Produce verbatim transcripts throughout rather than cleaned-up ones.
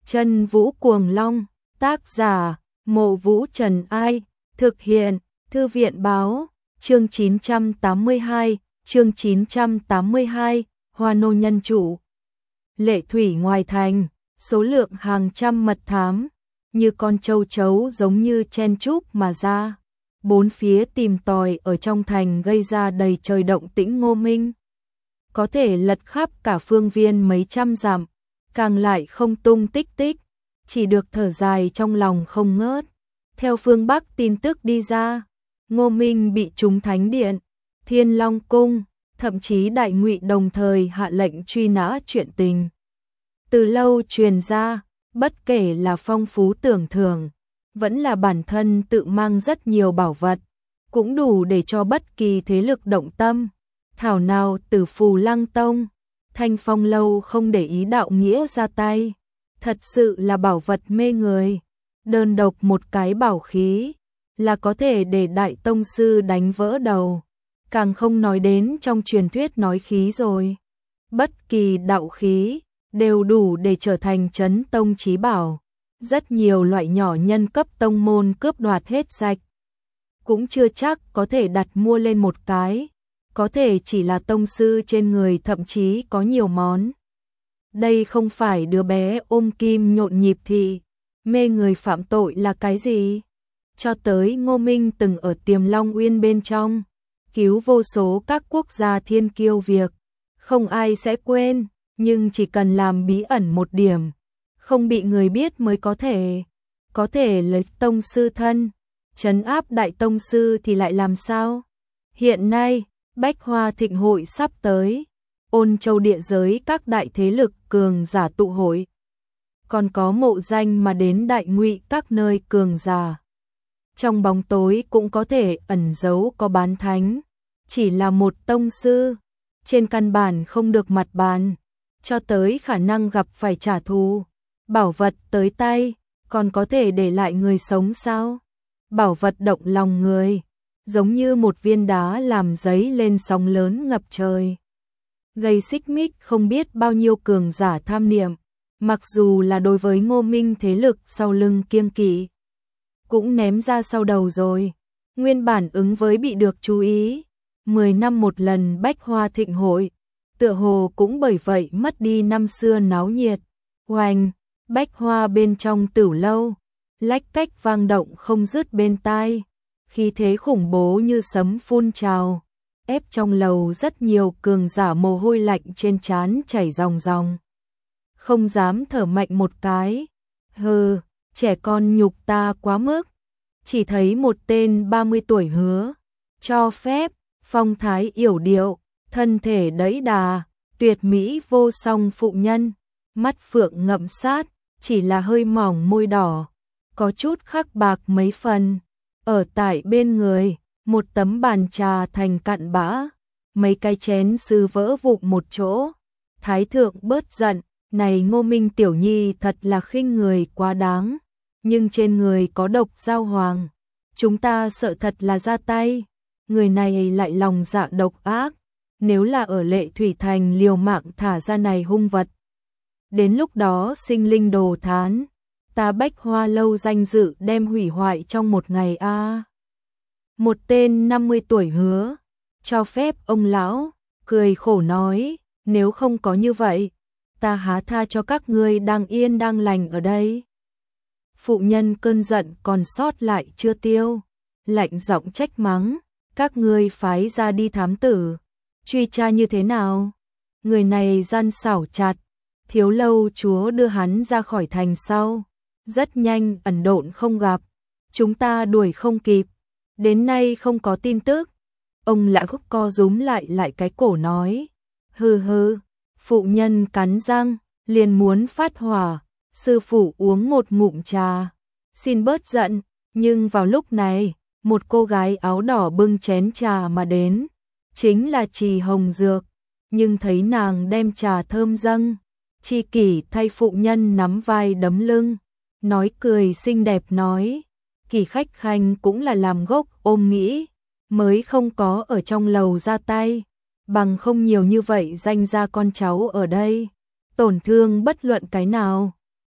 Chân Vũ Cuồng Long, tác giả, Mộ Vũ Trần Ai, thực hiện, Thư viện Báo, chương chín trăm tám mươi hai, chương chín trăm tám mươi hai, Hoa Nô nhân chủ. Lệ thủy ngoài thành, số lượng hàng trăm mật thám, như con châu chấu giống như chen chúc mà ra. Bốn phía tìm tòi ở trong thành gây ra đầy trời động tĩnh. Ngô Minh có thể lật khắp cả phương viên mấy trăm dặm, càng lại không tung tích tích, chỉ được thở dài trong lòng không ngớt. Theo phương Bắc tin tức đi ra, Ngô Minh bị trúng Thánh Điện, Thiên Long Cung, thậm chí Đại Ngụy đồng thời hạ lệnh truy nã. Chuyện tình từ lâu truyền ra, bất kể là phong phú tưởng thưởng, vẫn là bản thân tự mang rất nhiều bảo vật, cũng đủ để cho bất kỳ thế lực động tâm. Thảo nào từ Phù Lăng Tông, Thanh Phong Lâu không để ý đạo nghĩa ra tay, thật sự là bảo vật mê người. Đơn độc một cái bảo khí là có thể để đại tông sư đánh vỡ đầu, càng không nói đến trong truyền thuyết nói khí rồi. Bất kỳ đạo khí đều đủ để trở thành chấn tông chí bảo. Rất nhiều loại nhỏ nhân cấp tông môn cướp đoạt hết sạch, cũng chưa chắc có thể đặt mua lên một cái, có thể chỉ là tông sư trên người thậm chí có nhiều món. Đây không phải đứa bé ôm kim nhộn nhịp thì mê người phạm tội là cái gì? Cho tới Ngô Minh từng ở Tiềm Long Uyên bên trong, cứu vô số các quốc gia thiên kiêu việc, không ai sẽ quên, nhưng chỉ cần làm bí ẩn một điểm, không bị người biết mới có thể, có thể lấy tông sư thân, trấn áp đại tông sư thì lại làm sao? Hiện nay, Bách Hoa Thịnh Hội sắp tới, Ôn Châu địa giới các đại thế lực cường giả tụ hội, còn có mộ danh mà đến Đại Ngụy các nơi cường giả. Trong bóng tối cũng có thể ẩn giấu có bán thánh, chỉ là một tông sư, trên căn bản không được mặt bàn, cho tới khả năng gặp phải trả thù. Bảo vật tới tay, còn có thể để lại người sống sao? Bảo vật động lòng người, giống như một viên đá làm dấy lên sóng lớn ngập trời, gây xích mích không biết bao nhiêu cường giả tham niệm. Mặc dù là đối với Ngô Minh thế lực sau lưng kiêng kỵ, cũng ném ra sau đầu rồi. Nguyên bản ứng với bị được chú ý, mười năm một lần Bách Hoa Thịnh Hội, tựa hồ cũng bởi vậy mất đi năm xưa náo nhiệt. Oanh, Bách Hoa bên trong Tửu Lâu, lách cách vang động không dứt bên tai, khí thế khủng bố như sấm phun trào, ép trong lầu rất nhiều cường giả mồ hôi lạnh trên trán chảy ròng ròng, không dám thở mạnh một cái. Hừ, trẻ con nhục ta quá mức. Chỉ thấy một tên ba mươi tuổi hứa, cho phép, phong thái yểu điệu, thân thể đẫy đà, tuyệt mỹ vô song phụ nhân, mắt phượng ngậm sát, chỉ là hơi mỏng môi đỏ, có chút khắc bạc mấy phần. Ở tại bên người, một tấm bàn trà thành cặn bã, mấy cái chén sứ vỡ vụn một chỗ. Thái thượng bớt giận, này Ngô Minh tiểu nhi thật là khinh người quá đáng, nhưng trên người có độc giao hoàng, chúng ta sợ thật là ra tay. Người này lại lòng dạ độc ác, nếu là ở Lệ Thủy Thành liều mạng thả ra này hung vật, đến lúc đó sinh linh đồ thán, ta Bách Hoa Lâu danh dự đem hủy hoại trong một ngày a. À. Một tên năm mươi tuổi hứa, cho phép ông lão, cười khổ nói, nếu không có như vậy, ta há tha cho các ngươi đang yên đang lành ở đây. Phụ nhân cơn giận còn sót lại chưa tiêu, lạnh giọng trách mắng, các ngươi phái ra đi thám tử, truy tra như thế nào? Người này gian xảo chặt, Thiếu Lâu chúa đưa hắn ra khỏi thành sau, rất nhanh ẩn độn không gặp, chúng ta đuổi không kịp, đến nay không có tin tức. Ông lão khúc co rúm lại lại cái cổ nói, hừ hừ. Phụ nhân cắn răng, liền muốn phát hỏa. Sư phụ uống một ngụm trà, xin bớt giận. Nhưng vào lúc này, một cô gái áo đỏ bưng chén trà mà đến, chính là Trì Hồng Dược. Nhưng thấy nàng đem trà thơm dâng, Tri Kỷ thay phụ nhân nắm vai đấm lưng, nói cười xinh đẹp nói, Kỳ khách khanh cũng là làm gốc ôm nghĩ, mới không có ở trong lầu ra tay, bằng không nhiều như vậy danh ra con cháu ở đây, tổn thương bất luận cái nào.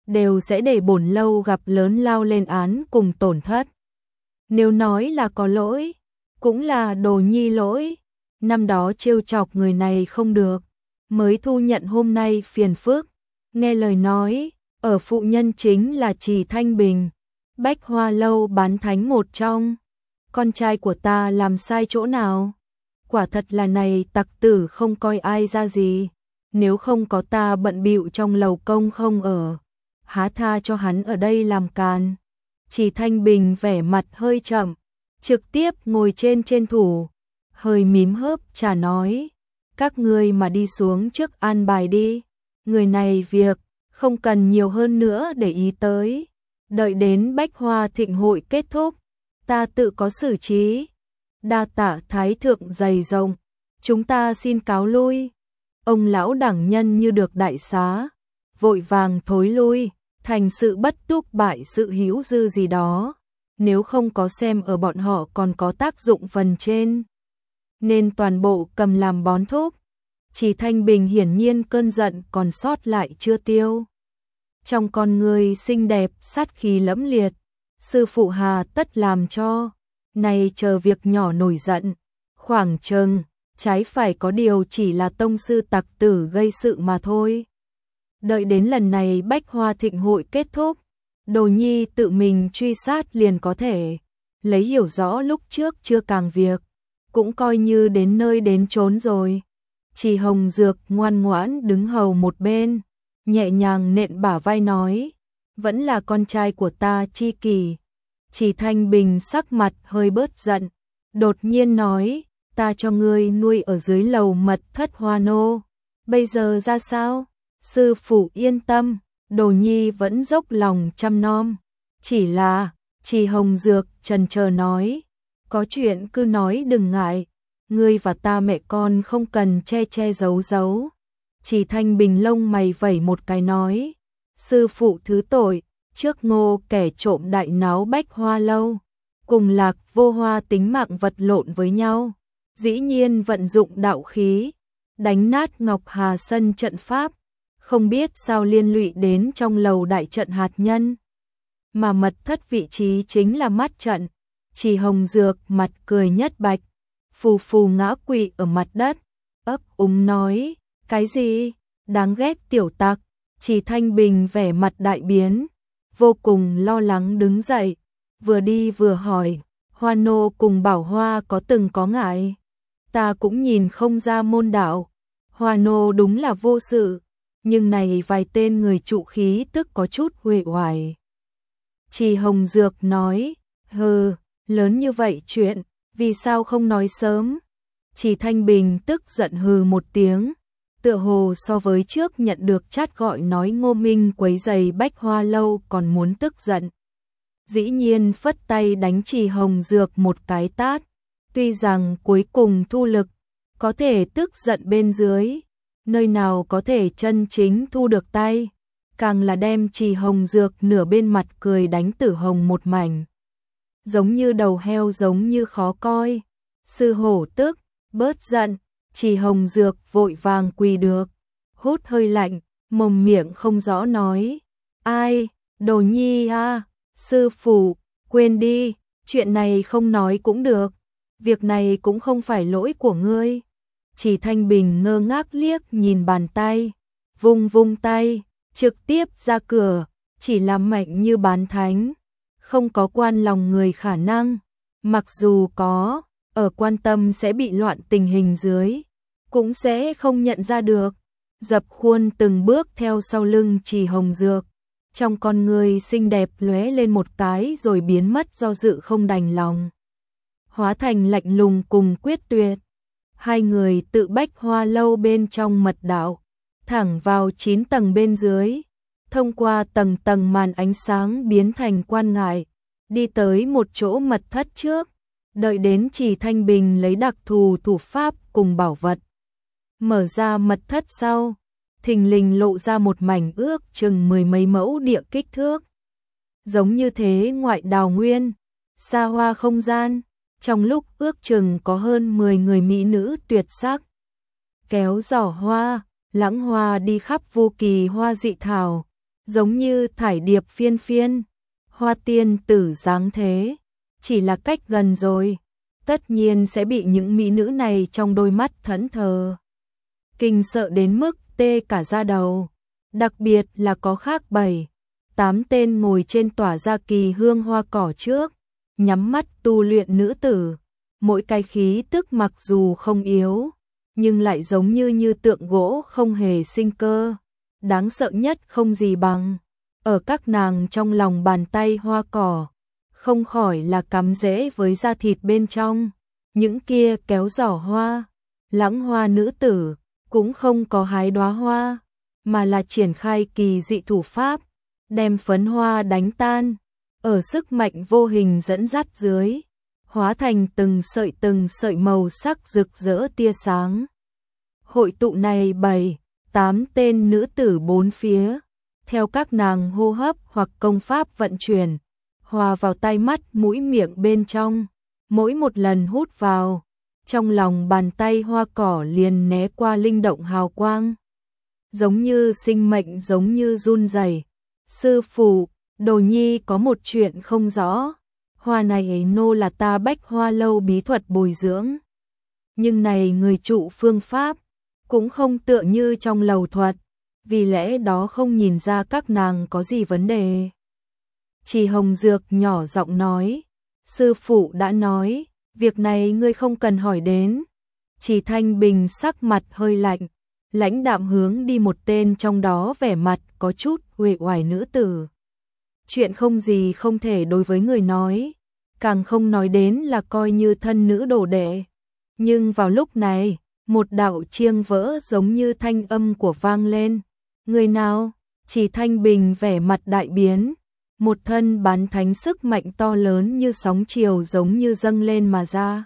đều sẽ để bổn lâu gặp lớn lao lên án cùng tổn thất. Nếu nói là có lỗi, cũng là Đồ Nhi lỗi, năm đó trêu chọc người này không được, mới thu nhận hôm nay phiền phức. Nghe lời nói, ở phụ nhân chính là Trì Thanh Bình, Bách Hoa lâu bán thánh một trong. Con trai của ta làm sai chỗ nào? Quả thật là này tặc tử không coi ai ra gì, nếu không có ta bận bịu trong lầu công không ở, há tha cho hắn ở đây làm càn. Trì Thanh Bình vẻ mặt hơi chậm, trực tiếp ngồi trên trên thủ, hơi mím hớp trà nói, các ngươi mà đi xuống trước an bài đi, người này việc không cần nhiều hơn nữa để ý tới, đợi đến Bách Hoa thịnh hội kết thúc, ta tự có xử trí. Đa tạ thái thượng dày rộng, chúng ta xin cáo lui. Ông lão đẳng nhân như được đại xá, vội vàng thối lui, thành sự bất túc bại sự hữu dư gì đó, nếu không có xem ở bọn họ còn có tác dụng phần trên, nên toàn bộ cầm làm bón thúc. Chỉ Thanh Bình hiển nhiên cơn giận còn sót lại chưa tiêu. Trong con người xinh đẹp sát khí lẫm liệt, sư phụ hà tất làm cho, này chờ việc nhỏ nổi giận, khoảng chừng, trái phải có điều chỉ là tông sư tặc tử gây sự mà thôi. Đợi đến lần này Bách Hoa thịnh hội kết thúc, Đồ Nhi tự mình truy sát liền có thể, lấy hiểu rõ lúc trước chưa càng việc, cũng coi như đến nơi đến chốn rồi. Trì Hồng Dược ngoan ngoãn đứng hầu một bên, nhẹ nhàng nện bả vai nói, vẫn là con trai của ta Chi Kỳ. Trì Thanh Bình sắc mặt hơi bớt giận, đột nhiên nói, ta cho ngươi nuôi ở dưới lầu mật thất Hoa nô, bây giờ ra sao? Sư phụ yên tâm, Đồ Nhi vẫn dốc lòng chăm nom, chỉ là, Trì Hồng Dược chần chờ nói, có chuyện cứ nói đừng ngại, ngươi và ta mẹ con không cần che che giấu giấu. Trì Thanh Bình lông mày vẩy một cái nói, sư phụ thứ tội, trước ngô kẻ trộm đại náo Bách Hoa lâu, cùng Lạc Vô Hoa tính mạng vật lộn với nhau, dĩ nhiên vận dụng đạo khí, đánh nát Ngọc Hà Sân trận pháp, không biết sao liên lụy đến trong lầu đại trận hạt nhân, mà mật thất vị trí chính là mắt trận. Trì Hồng Dược mặt cười nhất bạch, phù phù ngã quỵ ở mặt đất, ấp úng nói, cái gì? Đáng ghét tiểu tặc. Trì Thanh Bình vẻ mặt đại biến, vô cùng lo lắng đứng dậy, vừa đi vừa hỏi, Hoa nô cùng Bảo Hoa có từng có ngại? Ta cũng nhìn không ra môn đạo, Hoa nô đúng là vô sự, nhưng này vài tên người trụ khí tức có chút uể oải. Trì Hồng Dược nói, hừ, lớn như vậy chuyện, vì sao không nói sớm? Trì Thanh Bình tức giận hừ một tiếng, tựa hồ so với trước nhận được chát gọi nói Ngô Minh quấy giày Bách Hoa lâu còn muốn tức giận. Dĩ nhiên phất tay đánh Trì Hồng Dược một cái tát, tuy rằng cuối cùng thu lực, có thể tức giận bên dưới, nơi nào có thể chân chính thu được tay, càng là đem Trì Hồng Dược nửa bên mặt cười đánh tử hồng một mảnh. Giống như đầu heo giống như khó coi, sư hổ tức, bớt giận, Trì Hồng Dược vội vàng quỳ được, hút hơi lạnh, mồm miệng không rõ nói, ai, Đồ Nhi à, sư phụ, quên đi, chuyện này không nói cũng được, việc này cũng không phải lỗi của ngươi. Trì Thanh Bình ngơ ngác liếc nhìn bàn tay, vung vung tay, trực tiếp ra cửa, chỉ làm mạnh như bán thánh, không có quan lòng người khả năng, mặc dù có, ở quan tâm sẽ bị loạn tình hình dưới, cũng sẽ không nhận ra được. Dập khuôn từng bước theo sau lưng Trì Hồng Dược, trong con người xinh đẹp lóe lên một cái rồi biến mất do dự không đành lòng, hóa thành lạnh lùng cùng quyết tuyệt. Hai người tự Bách Hoa lâu bên trong mật đạo, thẳng vào chín tầng bên dưới, thông qua tầng tầng màn ánh sáng biến thành quan ngại, đi tới một chỗ mật thất trước, đợi đến Trì Thanh Bình lấy đặc thù thủ pháp cùng bảo vật. Mở ra mật thất sau, thình lình lộ ra một mảnh ước chừng mười mấy mẫu địa kích thước. Giống như thế ngoại đào nguyên, xa hoa không gian, trong lúc ước chừng có hơn mười người mỹ nữ tuyệt sắc. Kéo giỏ hoa, lãng hoa đi khắp vô kỳ hoa dị thảo, giống như thải điệp phiên phiên, hoa tiên tử dáng thế, chỉ là cách gần rồi, tất nhiên sẽ bị những mỹ nữ này trong đôi mắt thẫn thờ kinh sợ đến mức tê cả da đầu, đặc biệt là có khác bảy, tám tên ngồi trên tỏa ra kỳ hương hoa cỏ trước, nhắm mắt tu luyện nữ tử, mỗi cái khí tức mặc dù không yếu, nhưng lại giống như như tượng gỗ không hề sinh cơ, đáng sợ nhất không gì bằng, ở các nàng trong lòng bàn tay hoa cỏ, không khỏi là cắm rễ với da thịt bên trong, những kia kéo giỏ hoa, lãng hoa nữ tử, cũng không có hái đóa hoa, mà là triển khai kỳ dị thủ pháp, đem phấn hoa đánh tan, ở sức mạnh vô hình dẫn dắt dưới, hóa thành từng sợi từng sợi màu sắc rực rỡ tia sáng. Hội tụ này bảy, tám tên nữ tử bốn phía, theo các nàng hô hấp hoặc công pháp vận chuyển, hòa vào tai mắt mũi miệng bên trong, mỗi một lần hút vào, trong lòng bàn tay hoa cỏ liền né qua linh động hào quang, giống như sinh mệnh giống như run rẩy. Sư phụ, Đồ Nhi có một chuyện không rõ, hoa này ấy nô là ta Bách Hoa lâu bí thuật bồi dưỡng, nhưng này người trụ phương pháp, cũng không tựa như trong lầu thuật, vì lẽ đó không nhìn ra các nàng có gì vấn đề. Chỉ Hồng Dược nhỏ giọng nói, sư phụ đã nói, việc này ngươi không cần hỏi đến. Chỉ Thanh Bình sắc mặt hơi lạnh, lãnh đạm hướng đi một tên trong đó vẻ mặt có chút uể oải nữ tử. Chuyện không gì không thể đối với người nói, càng không nói đến là coi như thân nữ đồ đệ. Nhưng vào lúc này, một đạo chiêng vỡ giống như thanh âm của vang lên. Người nào? Chỉ Thanh Bình vẻ mặt đại biến, một thân bán thánh sức mạnh to lớn như sóng chiều giống như dâng lên mà ra.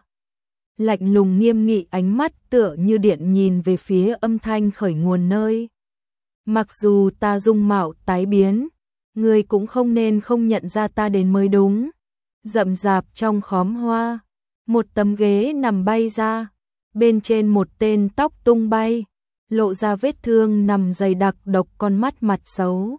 Lạnh lùng nghiêm nghị ánh mắt tựa như điện nhìn về phía âm thanh khởi nguồn nơi. Mặc dù ta dung mạo tái biến, người cũng không nên không nhận ra ta đến mới đúng. Rậm rạp trong khóm hoa, một tấm ghế nằm bay ra, bên trên một tên tóc tung bay, lộ ra vết thương nằm dày đặc độc con mắt mặt xấu.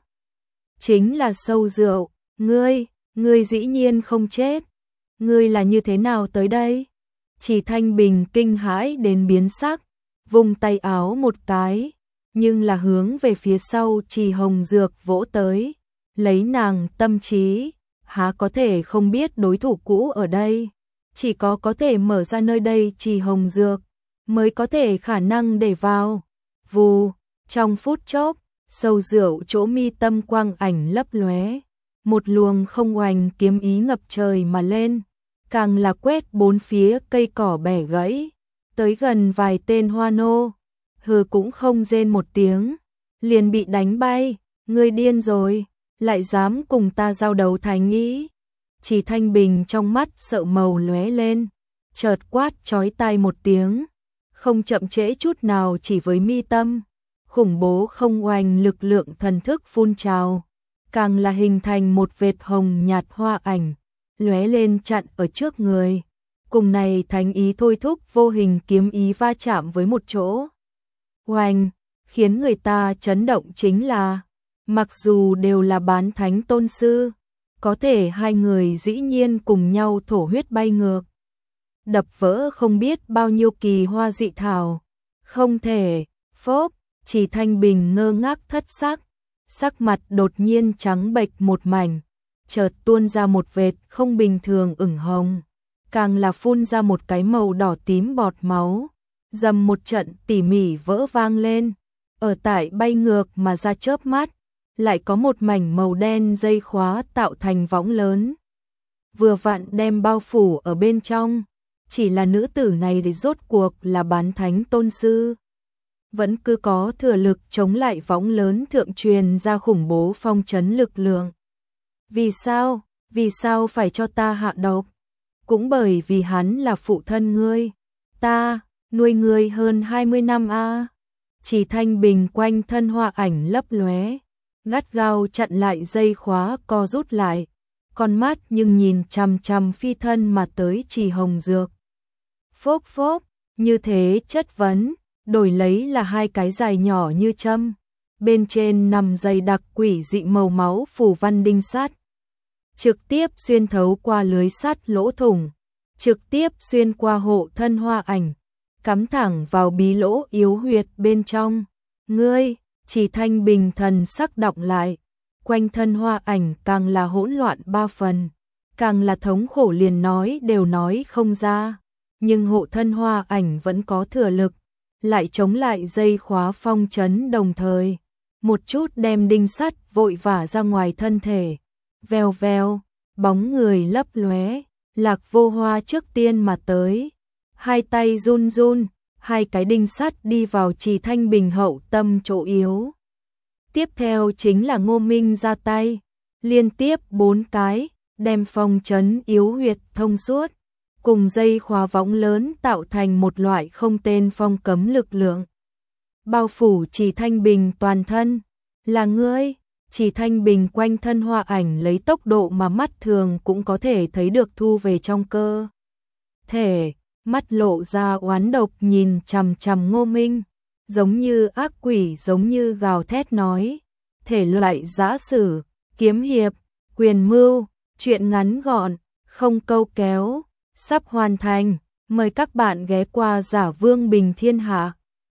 Chính là Sâu Rượu, ngươi, ngươi dĩ nhiên không chết, ngươi là như thế nào tới đây? Chỉ Thanh Bình kinh hãi đến biến sắc, vùng tay áo một cái, nhưng là hướng về phía sau Chỉ Hồng Dược vỗ tới, lấy nàng tâm trí, há có thể không biết đối thủ cũ ở đây, chỉ có có thể mở ra nơi đây Chỉ Hồng Dược, mới có thể khả năng để vào. Vù, trong phút chốc, Sâu Rượu chỗ mi tâm quang ảnh lấp lóe, một luồng không oanh kiếm ý ngập trời mà lên, càng là quét bốn phía cây cỏ bẻ gãy, tới gần vài tên hoa nô, hừ cũng không rên một tiếng, liền bị đánh bay. Ngươi điên rồi, lại dám cùng ta giao đấu thái nghĩ. Chỉ Thanh Bình trong mắt sợ màu lóe lên, chợt quát chói tai một tiếng, không chậm trễ chút nào, chỉ với mi tâm khủng bố không oanh lực lượng thần thức phun trào, càng là hình thành một vệt hồng nhạt hoa ảnh, lóe lên chặn ở trước người. Cùng này thánh ý thôi thúc vô hình kiếm ý va chạm với một chỗ. Oanh, khiến người ta chấn động chính là, mặc dù đều là bán thánh tôn sư, có thể hai người dĩ nhiên cùng nhau thổ huyết bay ngược, đập vỡ không biết bao nhiêu kỳ hoa dị thảo. Không thể, phốp, Chỉ Thanh Bình ngơ ngác thất sắc, sắc mặt đột nhiên trắng bệch một mảnh, chợt tuôn ra một vệt không bình thường ửng hồng, càng là phun ra một cái màu đỏ tím bọt máu, dầm một trận tỉ mỉ vỡ vang lên, ở tại bay ngược mà ra chớp mắt, lại có một mảnh màu đen dây khóa tạo thành võng lớn, vừa vặn đem bao phủ ở bên trong. Chỉ là nữ tử này thì rốt cuộc là bán thánh tôn sư, vẫn cứ có thừa lực chống lại võng lớn thượng truyền ra khủng bố phong trấn lực lượng. Vì sao? Vì sao phải cho ta hạ độc? Cũng bởi vì hắn là phụ thân ngươi, ta nuôi ngươi hơn hai mươi năm a. À. Chỉ Thanh Bình quanh thân hoa ảnh lấp lóe, gắt gao chặn lại dây khóa co rút lại, con mắt nhưng nhìn chằm chằm phi thân mà tới Chỉ Hồng Dược. Phốp phốp, như thế chất vấn, đổi lấy là hai cái dài nhỏ như châm, bên trên nằm dày đặc quỷ dị màu máu phủ văn đinh sắt, trực tiếp xuyên thấu qua lưới sắt lỗ thủng, trực tiếp xuyên qua hộ thân hoa ảnh, cắm thẳng vào bí lỗ yếu huyệt bên trong. Ngươi, Chỉ Thanh Bình thần sắc đọng lại, quanh thân hoa ảnh càng là hỗn loạn ba phần, càng là thống khổ liền nói đều nói không ra, nhưng hộ thân hoa ảnh vẫn có thừa lực, lại chống lại dây khóa phong trấn đồng thời, một chút đem đinh sắt vội vả ra ngoài thân thể. Vèo vèo, bóng người lấp lóe, Lạc Vô Hoa trước tiên mà tới, hai tay run run, hai cái đinh sắt đi vào Chỉ Thanh Bình hậu tâm chỗ yếu. Tiếp theo chính là Ngô Minh ra tay, liên tiếp bốn cái, đem phong trấn yếu huyệt thông suốt, cùng dây khóa võng lớn tạo thành một loại không tên phong cấm lực lượng. Bao phủ Chỉ Thanh Bình toàn thân, là ngươi. Chỉ Thanh Bình quanh thân hoa ảnh lấy tốc độ mà mắt thường cũng có thể thấy được thu về trong cơ thể, mắt lộ ra oán độc nhìn chằm chằm Ngô Minh, giống như ác quỷ giống như gào thét nói, thể loại giã sử, kiếm hiệp, quyền mưu, chuyện ngắn gọn, không câu kéo, sắp hoàn thành, mời các bạn ghé qua Giả Vương Bình Thiên Hạ.